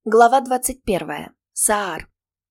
Глава 21. Саар.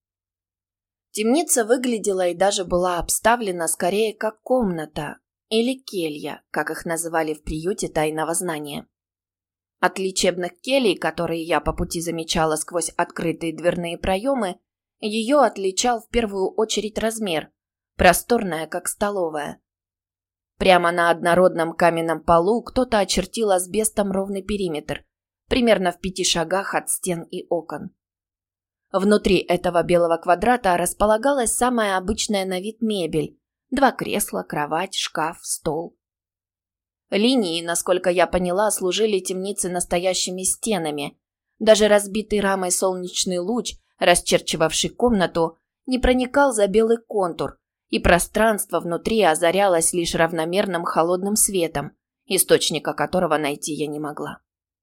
Темница выглядела и даже была обставлена скорее как комната или келья, как их называли в приюте тайного знания. От лечебных келий, которые я по пути замечала сквозь открытые дверные проемы, ее отличал в первую очередь размер, просторная, как столовая. Прямо на однородном каменном полу кто-то очертил асбестом ровный периметр, примерно в 5 шагах от стен и окон. Внутри этого белого квадрата располагалась самая обычная на вид мебель: 2 кресла, кровать, шкаф, стол. Линии, насколько я поняла, служили темнице настоящими стенами. Даже разбитый рамой солнечный луч, расчерчивавший комнату, не проникал за белый контур, и пространство внутри озарялось лишь равномерным холодным светом, источника которого найти я не могла.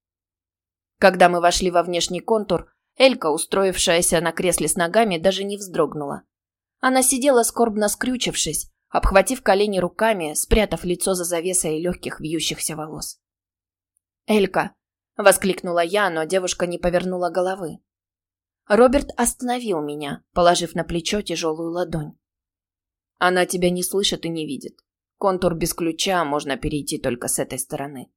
Когда мы вошли во внешний контур, Элька, устроившаяся на кресле с ногами, даже не вздрогнула. Она сидела скорбно скрючившись, обхватив колени руками, спрятав лицо за завесой легких вьющихся волос. «Элька!» – воскликнула я, но девушка не повернула головы. Роберт остановил меня, положив на плечо тяжелую ладонь. «Она тебя не слышит и не видит. Контур без ключа, можно перейти только с этой стороны».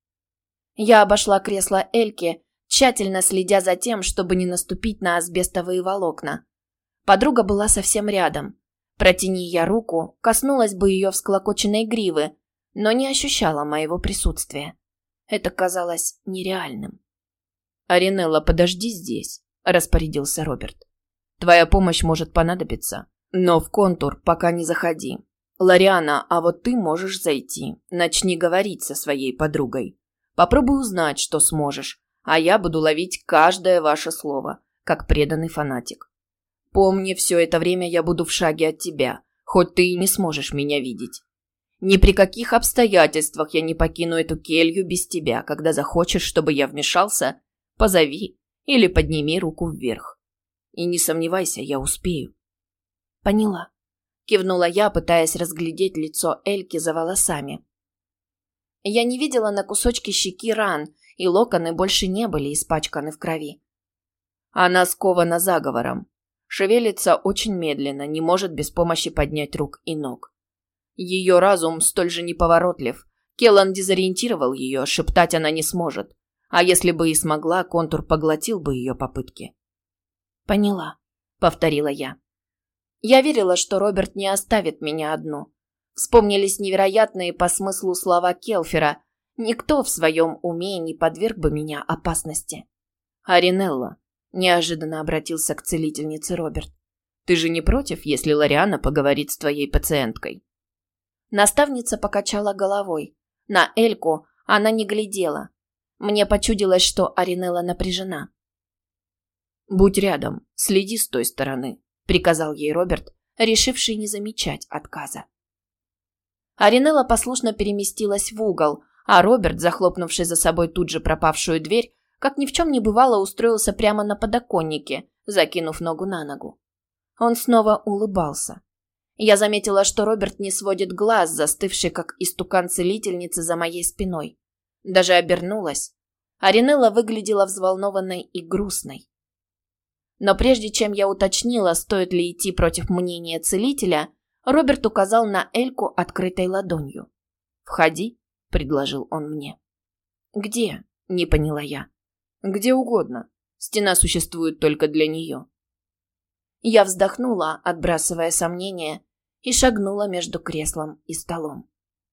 Я обошла кресло Эльки, тщательно следя за тем, чтобы не наступить на асбестовые волокна. Подруга была совсем рядом. Протяни я руку, коснулась бы ее всклокоченной гривы, но не ощущала моего присутствия. Это казалось нереальным. «Аринелла, подожди здесь», – распорядился Роберт. «Твоя помощь может понадобиться, но в контур пока не заходи. Лориана, а вот ты можешь зайти. Начни говорить со своей подругой. Попробуй узнать, что сможешь, а я буду ловить каждое ваше слово, как преданный фанатик. Помни, все это время я буду в шаге от тебя, хоть ты и не сможешь меня видеть. Ни при каких обстоятельствах я не покину эту келью без тебя. Когда захочешь, чтобы я вмешался, позови или подними руку вверх. И не сомневайся, я успею». «Поняла», – кивнула я, пытаясь разглядеть лицо Эльки за волосами. Я не видела на кусочке щеки ран, и локоны больше не были испачканы в крови. Она скована заговором. Шевелится очень медленно, не может без помощи поднять рук и ног. Ее разум столь же неповоротлив. Келлан дезориентировал ее, шептать она не сможет. А если бы и смогла, контур поглотил бы ее попытки. «Поняла», — повторила я. Я верила, что Роберт не оставит меня одну. Вспомнились невероятные по смыслу слова Келфера. Никто в своем уме не подверг бы меня опасности. «Аринелла», – неожиданно обратился к целительнице Роберт, – «ты же не против, если Лориана поговорит с твоей пациенткой?» Наставница покачала головой. На Эльку она не глядела. Мне почудилось, что Аринелла напряжена. «Будь рядом, следи с той стороны», – приказал ей Роберт, решивший не замечать отказа. Аринелла послушно переместилась в угол, а Роберт, захлопнувший за собой тут же пропавшую дверь, как ни в чем не бывало, устроился прямо на подоконнике, закинув ногу на ногу. Он снова улыбался. Я заметила, что Роберт не сводит глаз, застывший как истукан целительницы за моей спиной. Даже обернулась. Аринелла выглядела взволнованной и грустной. Но прежде чем я уточнила, стоит ли идти против мнения целителя, Роберт указал на Эльку открытой ладонью. «Входи», — предложил он мне. «Где?» — не поняла я. «Где угодно. Стена существует только для нее». Я вздохнула, отбрасывая сомнения, и шагнула между креслом и столом.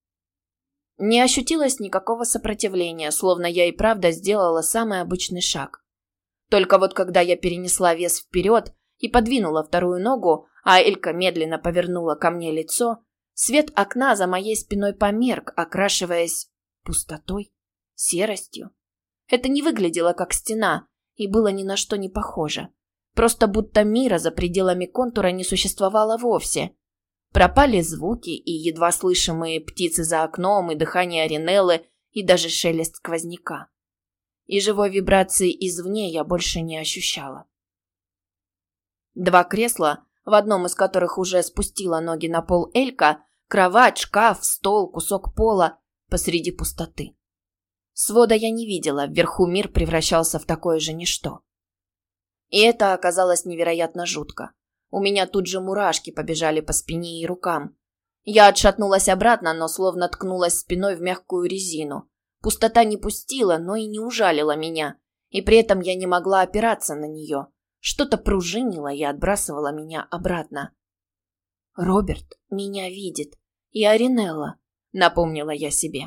Не ощутилось никакого сопротивления, словно я и правда сделала самый обычный шаг. Только вот когда я перенесла вес вперед и подвинула вторую ногу, а Элька медленно повернула ко мне лицо, свет окна за моей спиной померк, окрашиваясь пустотой, серостью. Это не выглядело как стена и было ни на что не похоже. Просто будто мира за пределами контура не существовало вовсе. Пропали звуки и едва слышимые птицы за окном, и дыхание Аринеллы, и даже шелест сквозняка. И живой вибрации извне я больше не ощущала. 2 кресла, в одном из которых уже спустила ноги на пол Элька, кровать, шкаф, стол, кусок пола посреди пустоты. Свода я не видела, вверху мир превращался в такое же ничто. И это оказалось невероятно жутко. У меня тут же мурашки побежали по спине и рукам. Я отшатнулась обратно, но словно ткнулась спиной в мягкую резину. Пустота не пустила, но и не ужалила меня. И при этом я не могла опираться на нее. Что-то пружинило и отбрасывало меня обратно. «Роберт меня видит. И Аринелла», — напомнила я себе.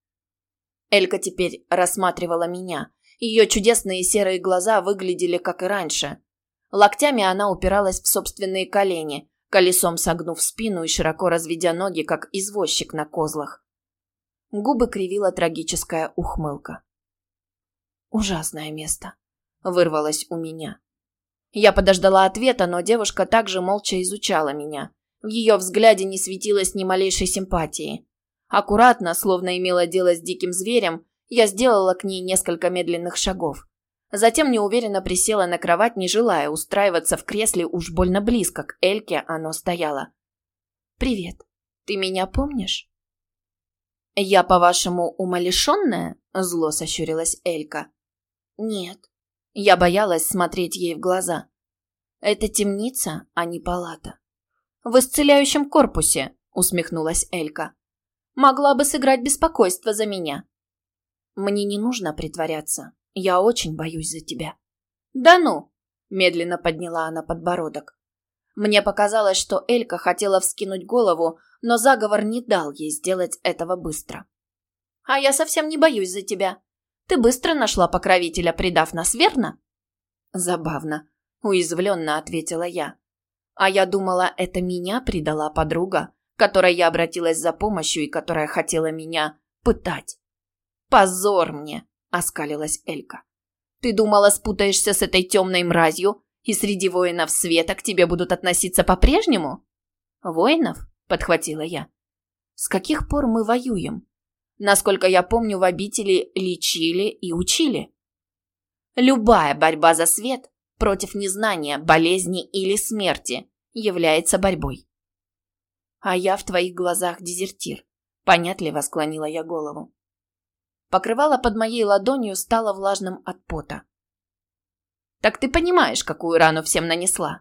Элька теперь рассматривала меня. Ее чудесные серые глаза выглядели, как и раньше. Локтями она упиралась в собственные колени, колесом согнув спину и широко разведя ноги, как извозчик на козлах. Губы кривила трагическая ухмылка. «Ужасное место», — вырвалось у меня. Я подождала ответа, но девушка также молча изучала меня. В ее взгляде не светилось ни малейшей симпатии. Аккуратно, словно имела дело с диким зверем, я сделала к ней несколько медленных шагов. Затем неуверенно присела на кровать, не желая устраиваться в кресле, уж больно близко к Эльке оно стояло. «Привет. Ты меня помнишь?» «Я, по-вашему, умалишенная?» – зло сощурилась Элька. «Нет». Я боялась смотреть ей в глаза. «Это темница, а не палата». «В исцеляющем корпусе», – усмехнулась Элька. «Могла бы сыграть беспокойство за меня». «Мне не нужно притворяться. Я очень боюсь за тебя». «Да ну!» – медленно подняла она подбородок. Мне показалось, что Элька хотела вскинуть голову, но заговор не дал ей сделать этого быстро. «А я совсем не боюсь за тебя. Ты быстро нашла покровителя, предав нас, верно?» «Забавно», – уязвленно ответила я. «А я думала, это меня предала подруга, к которой я обратилась за помощью и которая хотела меня пытать». «Позор мне!» – оскалилась Элька. «Ты думала, спутаешься с этой темной мразью, и среди воинов света к тебе будут относиться по-прежнему?» «Воинов?» – подхватила я. «С каких пор мы воюем? Насколько я помню, в обители лечили и учили». «Любая борьба за свет против незнания, болезни или смерти является борьбой». «А я в твоих глазах дезертир», – понятливо склонила я голову. Покрывало под моей ладонью стало влажным от пота. «Так ты понимаешь, какую рану всем нанесла?»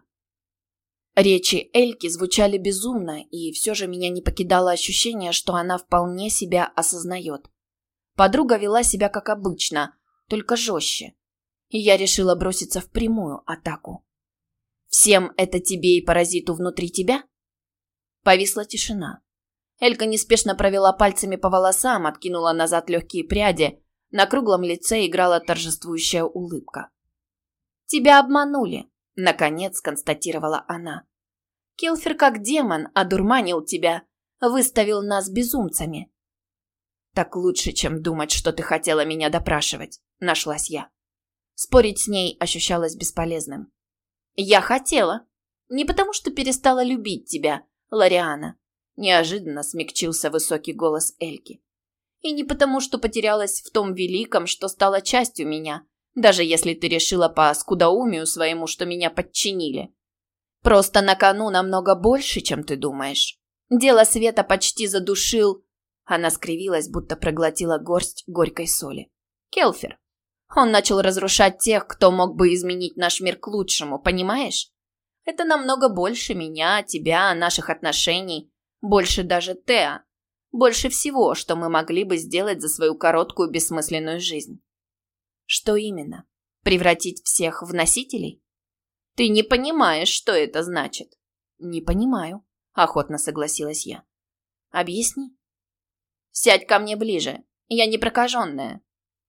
Речи Эльки звучали безумно, и все же меня не покидало ощущение, что она вполне себя осознает. Подруга вела себя как обычно, только жестче. И я решила броситься в прямую атаку. «Всем это тебе и паразиту внутри тебя?» Повисла тишина. Элька неспешно провела пальцами по волосам, откинула назад легкие пряди. На круглом лице играла торжествующая улыбка. «Тебя обманули», — наконец констатировала она. «Келфер как демон одурманил тебя, выставил нас безумцами». «Так лучше, чем думать, что ты хотела меня допрашивать», — нашлась я. Спорить с ней ощущалось бесполезным. «Я хотела. Не потому, что перестала любить тебя, Лориана», — неожиданно смягчился высокий голос Эльки. «И не потому, что потерялась в том великом, что стало частью меня, даже если ты решила по скудоумию своему, что меня подчинили. Просто на кону намного больше, чем ты думаешь. Дело света почти задушил...» Она скривилась, будто проглотила горсть горькой соли. «Келфер. Он начал разрушать тех, кто мог бы изменить наш мир к лучшему, понимаешь? Это намного больше меня, тебя, наших отношений. Больше даже Теа. Больше всего, что мы могли бы сделать за свою короткую бессмысленную жизнь». «Что именно? Превратить всех в носителей?» «Ты не понимаешь, что это значит». «Не понимаю», – охотно согласилась я. «Объясни». «Сядь ко мне ближе. Я не прокаженная».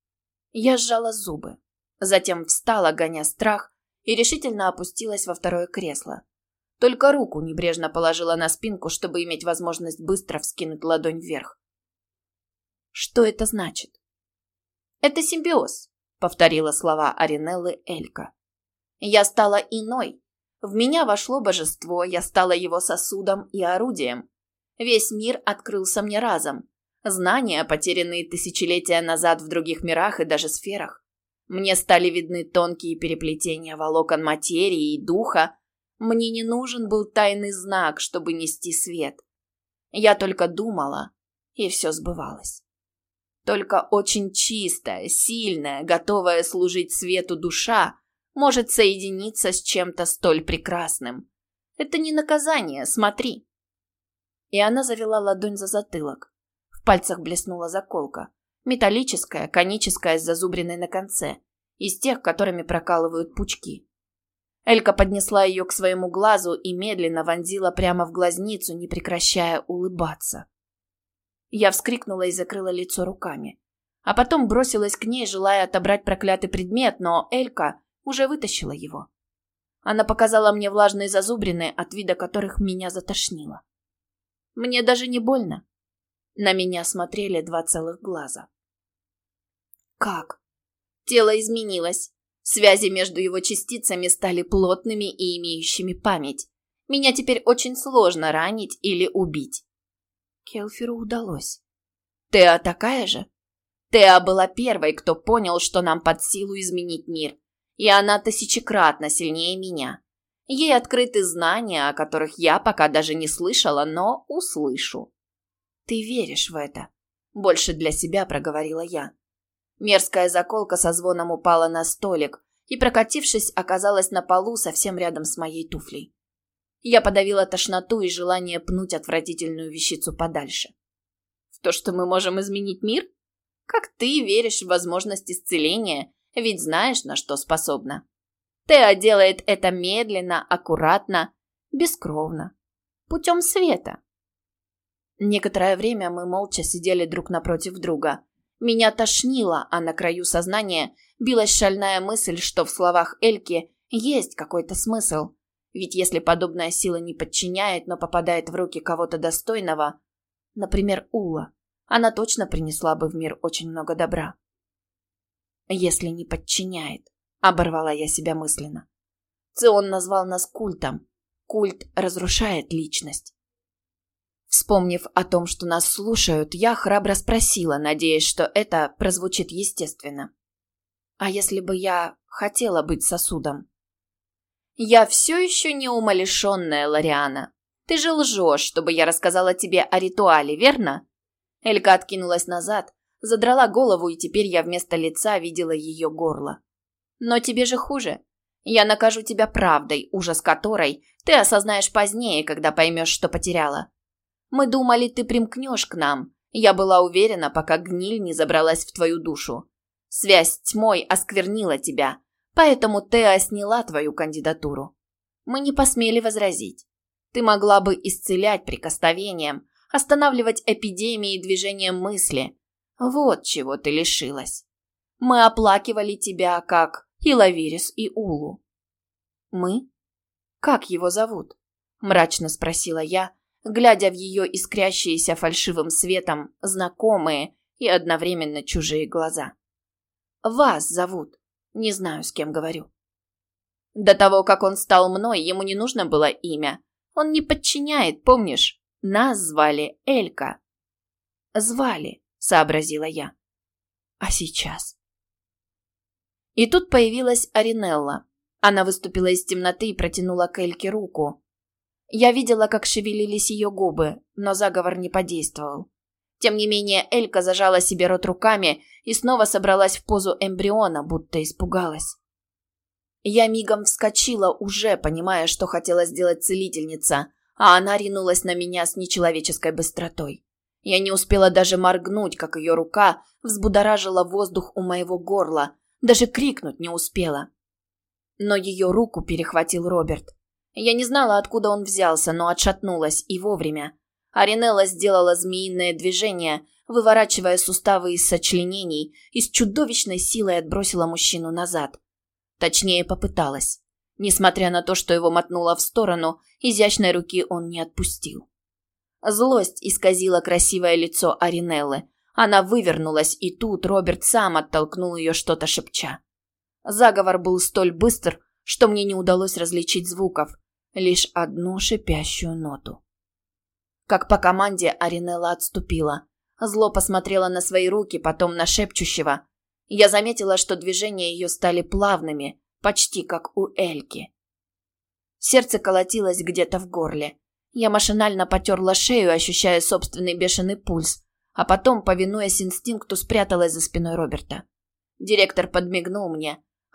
Я сжала зубы. Затем встала, гоня страх, и решительно опустилась во второе кресло. Только руку небрежно положила на спинку, чтобы иметь возможность быстро вскинуть ладонь вверх. «Что это значит?» «Это симбиоз», — повторила слова Аринеллы Элька. «Я стала иной. В меня вошло божество, я стала его сосудом и орудием. Весь мир открылся мне разом. Знания, потерянные тысячелетия назад в других мирах и даже сферах. Мне стали видны тонкие переплетения волокон материи и духа. Мне не нужен был тайный знак, чтобы нести свет. Я только думала, и все сбывалось. Только очень чистая, сильная, готовая служить свету душа может соединиться с чем-то столь прекрасным. Это не наказание, смотри. И она завела ладонь за затылок. В пальцах блеснула заколка. Металлическая, коническая с зазубриной на конце. Из тех, которыми прокалывают пучки. Элька поднесла ее к своему глазу и медленно вонзила прямо в глазницу, не прекращая улыбаться. Я вскрикнула и закрыла лицо руками. А потом бросилась к ней, желая отобрать проклятый предмет, но Элька уже вытащила его. Она показала мне влажные зазубрины, от вида которых меня затошнило. Мне даже не больно. На меня смотрели 2 целых глаза. Как? Тело изменилось. Связи между его частицами стали плотными и имеющими память. Меня теперь очень сложно ранить или убить. Келферу удалось. Теа такая же? Теа была первой, кто понял, что нам под силу изменить мир. И она тысячекратно сильнее меня. Ей открыты знания, о которых я пока даже не слышала, но услышу. Ты веришь в это? Больше для себя проговорила я. Мерзкая заколка со звоном упала на столик и, прокатившись, оказалась на полу совсем рядом с моей туфлей. Я подавила тошноту и желание пнуть отвратительную вещицу подальше. В то, что мы можем изменить мир? Как ты веришь в возможность исцеления, ведь знаешь, на что способна. Теа делает это медленно, аккуратно, бескровно, путем света. Некоторое время мы молча сидели друг напротив друга. Меня тошнило, а на краю сознания билась шальная мысль, что в словах Эльки есть какой-то смысл. Ведь если подобная сила не подчиняет, но попадает в руки кого-то достойного, например, Ула, она точно принесла бы в мир очень много добра. Если не подчиняет, оборвала я себя мысленно. Цион назвал нас культом. Культ разрушает личность. Вспомнив о том, что нас слушают, я храбро спросила, надеясь, что это прозвучит естественно. А если бы я хотела быть сосудом? Я все еще не умалишенная, Лориана. Ты же лжешь, чтобы я рассказала тебе о ритуале, верно? Элька откинулась назад, задрала голову, и теперь я вместо лица видела ее горло. Но тебе же хуже. Я накажу тебя правдой, ужас которой ты осознаешь позднее, когда поймешь, что потеряла. Мы думали, ты примкнешь к нам. Я была уверена, пока гниль не забралась в твою душу. Связь с тьмой осквернила тебя, поэтому Теа сняла твою кандидатуру. Мы не посмели возразить. Ты могла бы исцелять прикосновением, останавливать эпидемии движением мысли. Вот чего ты лишилась. Мы оплакивали тебя, как и Лавирис, и Улу. Мы? Как его зовут? Мрачно спросила я, глядя в ее искрящиеся фальшивым светом знакомые и одновременно чужие глаза. Вас зовут. Не знаю, с кем говорю. До того, как он стал мной, ему не нужно было имя. Он не подчиняет, помнишь? Нас звали Элька. Звали, сообразила я. А сейчас? И тут появилась Аринелла. Она выступила из темноты и протянула к Эльке руку. Я видела, как шевелились ее губы, но заговор не подействовал. Тем не менее, Элька зажала себе рот руками и снова собралась в позу эмбриона, будто испугалась. Я мигом вскочила, уже понимая, что хотела сделать целительница, а она ринулась на меня с нечеловеческой быстротой. Я не успела даже моргнуть, как ее рука взбудоражила воздух у моего горла, даже крикнуть не успела. Но ее руку перехватил Роберт. Я не знала, откуда он взялся, но отшатнулась, и вовремя. Аринелла сделала змеиное движение, выворачивая суставы из сочленений, и с чудовищной силой отбросила мужчину назад. Точнее, попыталась. Несмотря на то, что его мотнуло в сторону, изящной руки он не отпустил. Злость исказила красивое лицо Аринеллы. Она вывернулась, и тут Роберт сам оттолкнул ее, что-то шепча. Заговор был столь быстр, что мне не удалось различить звуков, лишь одну шипящую ноту. Как по команде Аринелла отступила. Зло посмотрела на свои руки, потом на шепчущего. Я заметила, что движения ее стали плавными, почти как у Эльки. Сердце колотилось где-то в горле. Я машинально потерла шею, ощущая собственный бешеный пульс, а потом, повинуясь инстинкту, спряталась за спиной Роберта. Директор подмигнул мне,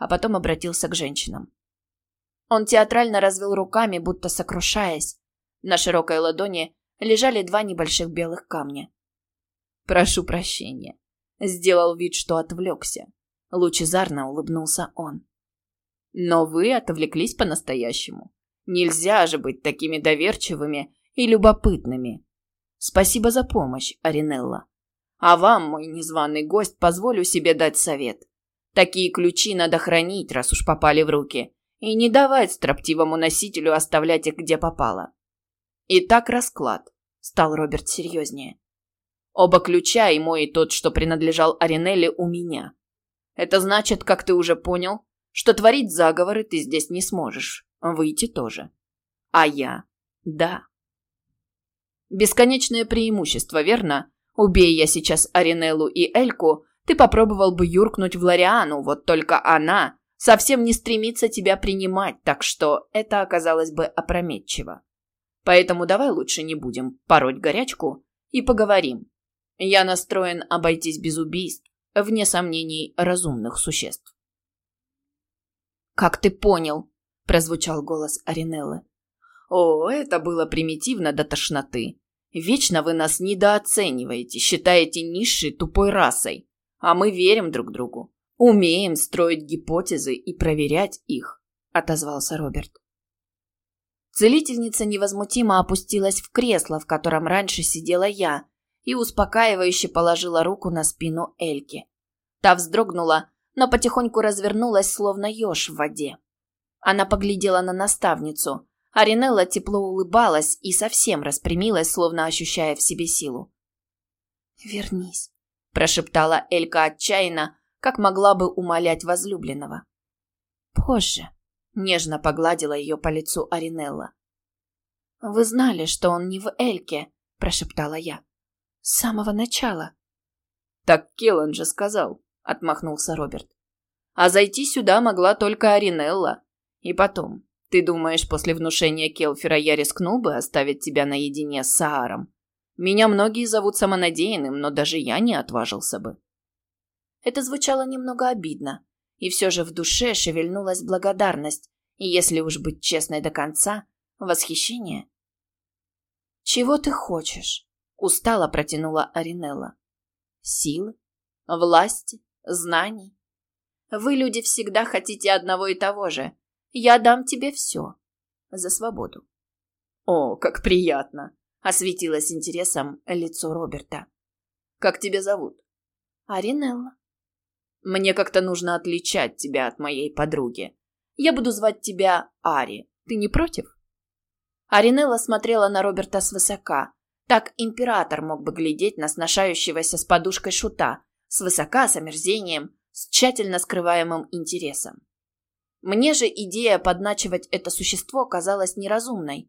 а потом обратился к женщинам. Он театрально развел руками, будто сокрушаясь. На широкой ладони лежали 2 небольших белых камня. «Прошу прощения», — сделал вид, что отвлекся. Лучезарно улыбнулся он. «Но вы отвлеклись по-настоящему. Нельзя же быть такими доверчивыми и любопытными. Спасибо за помощь, Аринелла. А вам, мой незваный гость, позволю себе дать совет. Такие ключи надо хранить, раз уж попали в руки, и не давать строптивому носителю оставлять их где попало. Итак, расклад», — стал Роберт серьезнее. «Оба ключа, и мой, и тот, что принадлежал Аринелле, у меня. Это значит, как ты уже понял, что творить заговоры ты здесь не сможешь, выйти тоже. А я – да. Бесконечное преимущество, верно? Убей я сейчас Аринеллу и Эльку, ты попробовал бы юркнуть в Лориану, вот только она совсем не стремится тебя принимать, так что это оказалось бы опрометчиво. Поэтому давай лучше не будем пороть горячку и поговорим. Я настроен обойтись без убийств, вне сомнений, разумных существ». «Как ты понял?» – прозвучал голос Аринеллы. «О, это было примитивно до тошноты. Вечно вы нас недооцениваете, считаете низшей тупой расой. А мы верим друг другу, умеем строить гипотезы и проверять их», – отозвался Роберт. Целительница невозмутимо опустилась в кресло, в котором раньше сидела я, и успокаивающе положила руку на спину Эльки. Та вздрогнула, но потихоньку развернулась, словно еж в воде. Она поглядела на наставницу. Аринелла тепло улыбалась и совсем распрямилась, словно ощущая в себе силу. «Вернись», – прошептала Элька отчаянно, как могла бы умолять возлюбленного. «Позже», – нежно погладила ее по лицу Аринелла. «Вы знали, что он не в Эльке», – прошептала я. «С самого начала». «Так Келлан же сказал», — отмахнулся Роберт. «А зайти сюда могла только Аринелла. И потом, ты думаешь, после внушения Келфера я рискнул бы оставить тебя наедине с Сааром? Меня многие зовут самонадеянным, но даже я не отважился бы». Это звучало немного обидно, и все же в душе шевельнулась благодарность, и, если уж быть честной до конца, восхищение. «Чего ты хочешь?» — устало протянула Аринелла. «Силы? Власти? Знаний? Вы, люди, всегда хотите одного и того же. Я дам тебе все. За свободу». «О, как приятно!» — осветилось интересом лицо Роберта. «Как тебя зовут?» «Аринелла». «Мне как-то нужно отличать тебя от моей подруги. Я буду звать тебя Ари. Ты не против?» Аринелла смотрела на Роберта свысока. Так император мог бы глядеть на сношающегося с подушкой шута, свысока, с омерзением, с тщательно скрываемым интересом. Мне же идея подначивать это существо казалась неразумной.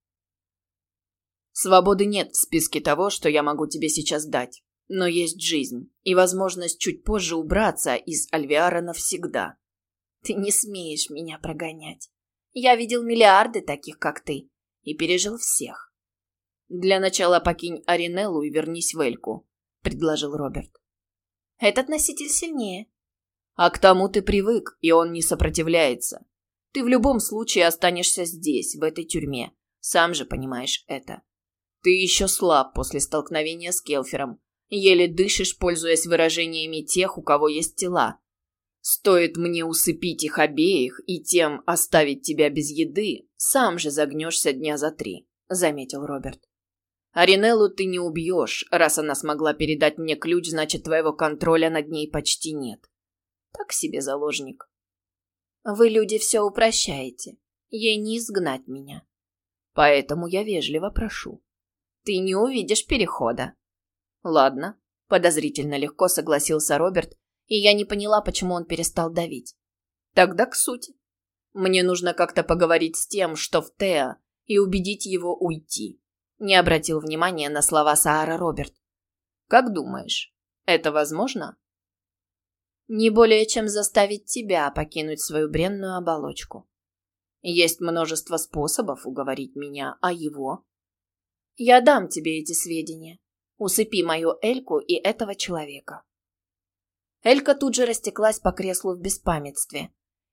«Свободы нет в списке того, что я могу тебе сейчас дать, но есть жизнь и возможность чуть позже убраться из Альвиара навсегда». «Ты не смеешь меня прогонять. Я видел миллиарды таких, как ты, и пережил всех». «Для начала покинь Аринеллу и вернись в Эльку», — предложил Роберт. «Этот носитель сильнее». «А к тому ты привык, и он не сопротивляется. Ты в любом случае останешься здесь, в этой тюрьме. Сам же понимаешь это. Ты еще слаб после столкновения с Келфером. Еле дышишь, пользуясь выражениями тех, у кого есть тела. Стоит мне усыпить их обеих и тем оставить тебя без еды, сам же загнешься дня за 3», — заметил Роберт. «Аринеллу ты не убьешь. Раз она смогла передать мне ключ, значит, твоего контроля над ней почти нет. Так себе заложник». «Вы, люди, все упрощаете. Ей не изгнать меня. Поэтому я вежливо прошу. Ты не увидишь перехода». «Ладно», — подозрительно легко согласился Роберт, и я не поняла, почему он перестал давить. «Тогда к сути. Мне нужно как-то поговорить с тем, что в Теа, и убедить его уйти». Не обратил внимания на слова Саара Роберт. «Как думаешь, это возможно?» «Не более, чем заставить тебя покинуть свою бренную оболочку. Есть множество способов уговорить меня, а его...» «Я дам тебе эти сведения. Усыпи мою Эльку и этого человека». Элька тут же растеклась по креслу в беспамятстве.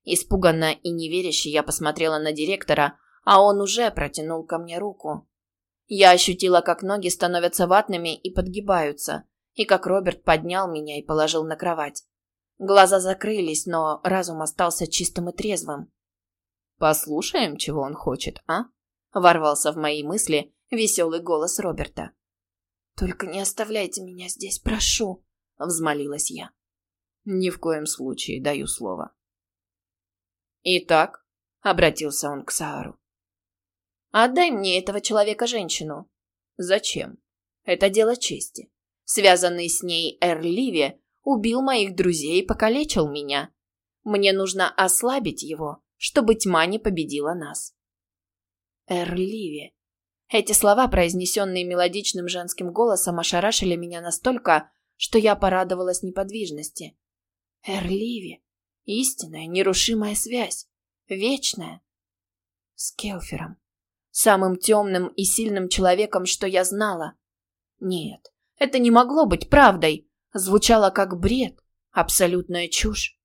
Испуганно и неверяще я посмотрела на директора, а он уже протянул ко мне руку. Я ощутила, как ноги становятся ватными и подгибаются, и как Роберт поднял меня и положил на кровать. Глаза закрылись, но разум остался чистым и трезвым. «Послушаем, чего он хочет, а?» – ворвался в мои мысли веселый голос Роберта. «Только не оставляйте меня здесь, прошу», – взмолилась я. «Ни в коем случае, даю слово». «Итак», – обратился он к Саару. «Отдай мне этого человека-женщину». «Зачем? Это дело чести. Связанный с ней Эр-Ливи убил моих друзей и покалечил меня. Мне нужно ослабить его, чтобы тьма не победила нас». Эр-Ливи. Эти слова, произнесенные мелодичным женским голосом, ошарашили меня настолько, что я порадовалась неподвижности. Эр-Ливи. Истинная, нерушимая связь. Вечная. С Келфером. Самым темным и сильным человеком, что я знала. Нет, это не могло быть правдой. Звучало как бред. Абсолютная чушь.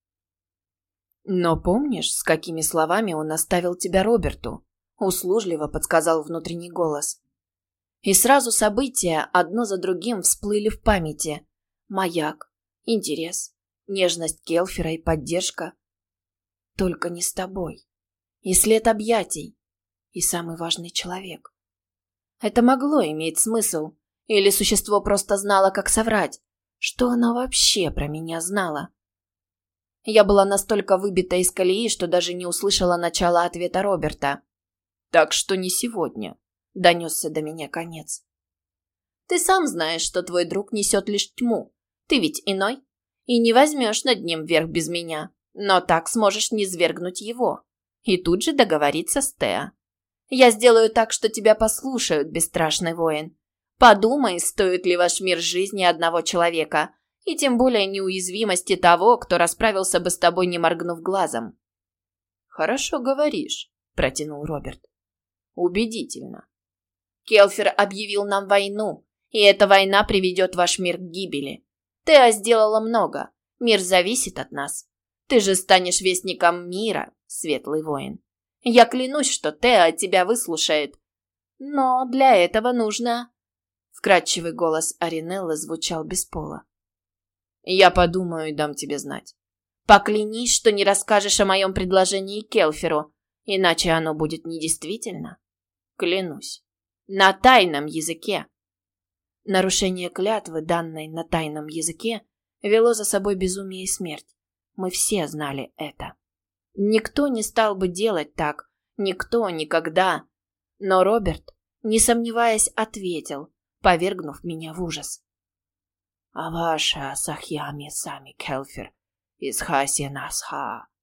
«Но помнишь, с какими словами он оставил тебя Роберту?» Услужливо подсказал внутренний голос. И сразу события одно за другим всплыли в памяти. Маяк, интерес, нежность Келфера и поддержка. Только не с тобой. И след объятий. И самый важный человек. Это могло иметь смысл. Или существо просто знало, как соврать. Что оно вообще про меня знало? Я была настолько выбита из колеи, что даже не услышала начала ответа Роберта. «Так что не сегодня», — донесся до меня конец. «Ты сам знаешь, что твой друг несет лишь тьму. Ты ведь иной. И не возьмешь над ним верх без меня. Но так сможешь низвергнуть его. И тут же договориться с Теа. Я сделаю так, что тебя послушают, бесстрашный воин. Подумай, стоит ли ваш мир жизни одного человека, и тем более неуязвимости того, кто расправился бы с тобой, не моргнув глазом». «Хорошо говоришь», — протянул Роберт. «Убедительно. Келфер объявил нам войну, и эта война приведет ваш мир к гибели. Теа сделала много. Мир зависит от нас. Ты же станешь вестником мира, светлый воин. Я клянусь, что Теа тебя выслушает. Но для этого нужно...» Вкрадчивый голос Аринеллы звучал без пола. «Я подумаю и дам тебе знать. Поклянись, что не расскажешь о моем предложении Келферу, иначе оно будет недействительно. Клянусь. На тайном языке». Нарушение клятвы, данной на тайном языке, вело за собой безумие и смерть. Мы все знали это. Никто не стал бы делать так. Никто никогда. Но Роберт, не сомневаясь, ответил, повергнув меня в ужас. «А ваша сахьями сами Келфер из Хаси Насха